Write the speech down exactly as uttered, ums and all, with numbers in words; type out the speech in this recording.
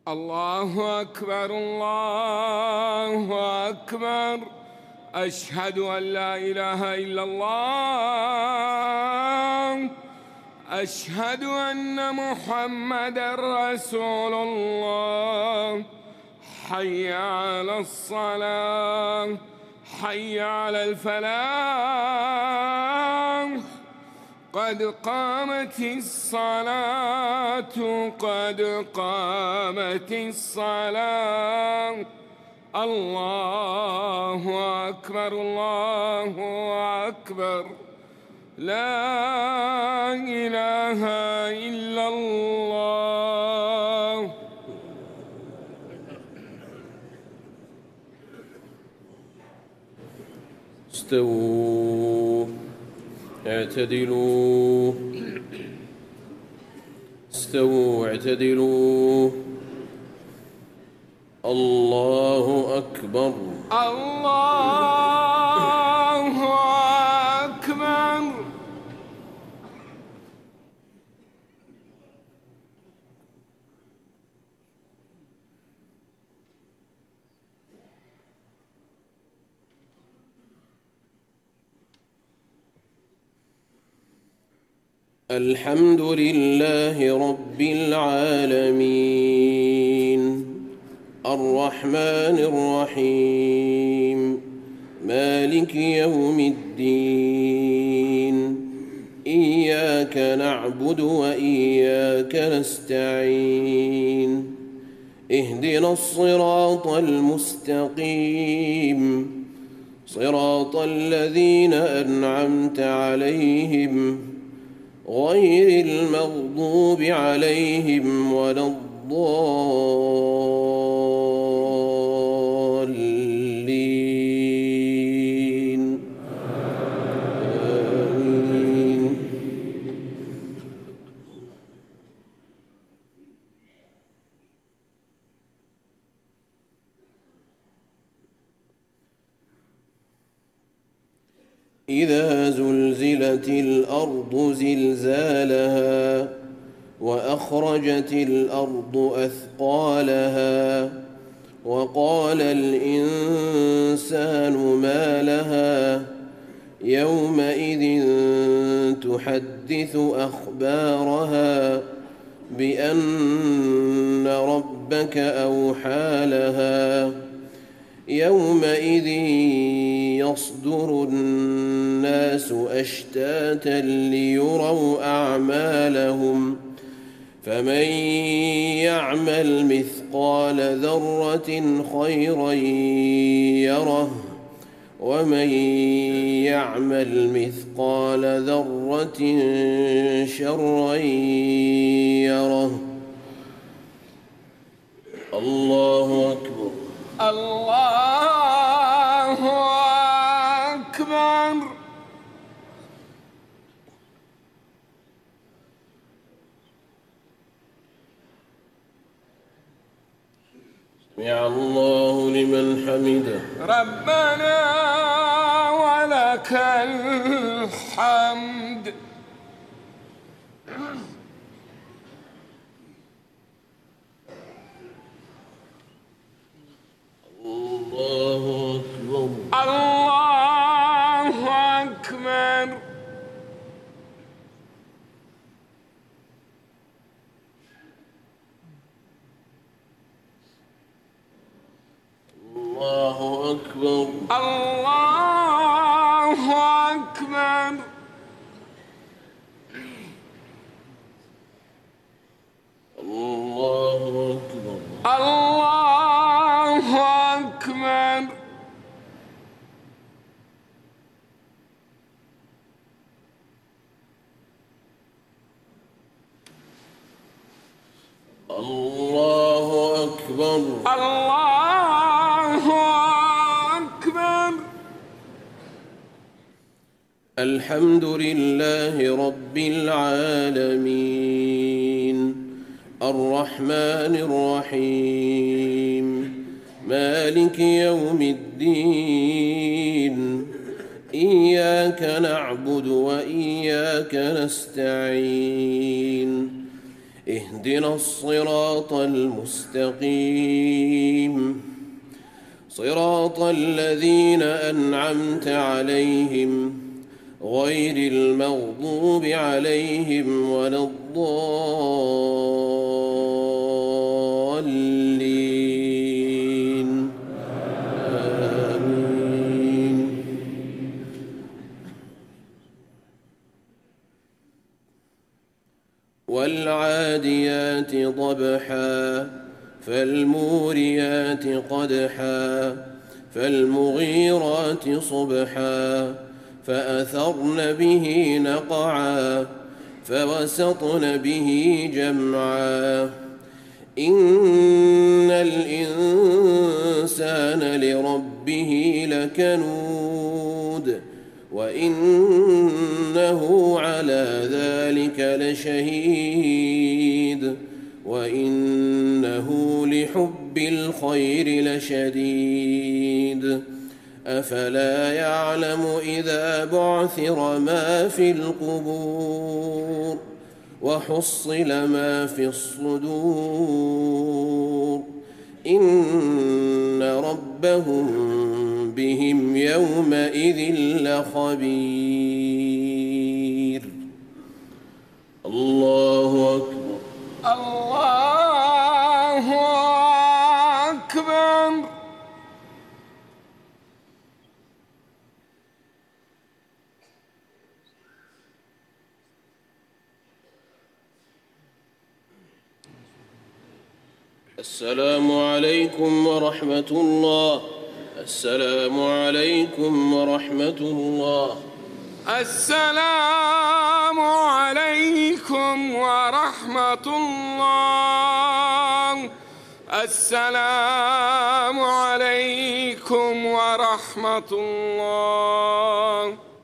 الله أكبر الله أكبر. أشهد أن لا إله إلا الله. أشهد أن محمدًا رسول الله. حي على الصلاة، حي على الفلاح، قد قامت الصلاة، قد قامت الصلاة. الله أكبر الله أكبر. لا إله إلا الله. استووا اعتدلوا استووا اعتدلوا. الله أكبر الله أكبر. الحمد لله رب العالمين، الرحمن الرحيم، مالك يوم الدين. إياك نعبد وإياك نستعين. اهدنا الصراط المستقيم، صراط الذين أنعمت عليهم غير المغضوب عليهم ولا الضالين. آمين. إذا زلزلت الأرض زلزالها وأخرجت الأرض أثقالها وقال الإنسان ما لها يومئذ تحدث أخبارها بأن ربك أوحى لها. يومئذ يصدر الناس أشتاتا ليروا أعمالهم، فمن يعمل مثقال ذرة خيرا يره، ومن يعمل مثقال ذرة شرا يره. الله أكبر الله أكبر. سمع الله لمن حمده. ربنا ولك الحمد. الله أكبر الله أكبر. الله أكبر الله أكبر. الله أكبر الله أكبر. الله أكبر الله أكبر. الحمد لله رب العالمين، الرحمن الرحيم، مالك يوم الدين. إياك نعبد وإياك نستعين. اهدنا الصراط المستقيم صراط الذين أنعمت عليهم غير المغضوب عليهم ولا الضالين آمين. والعاديات ضبحا فالموريات قدحا فالمغيرات صبحا فأثرن به نقعا فوسطن به جمعا إن الإنسان لربه لكنود وإنه على ذلك لشهيد وإنه لحب الخير لشديد أفلا يعلم إذا بعثر ما في القبور وحصل ما في الصدور إن ربهم بهم يومئذ لخبير. الله أكبر. الله أكبر. السلام عليكم ورحمة الله. السلام عليكم ورحمة الله. السلام عليكم ورحمة الله. السلام عليكم ورحمة الله.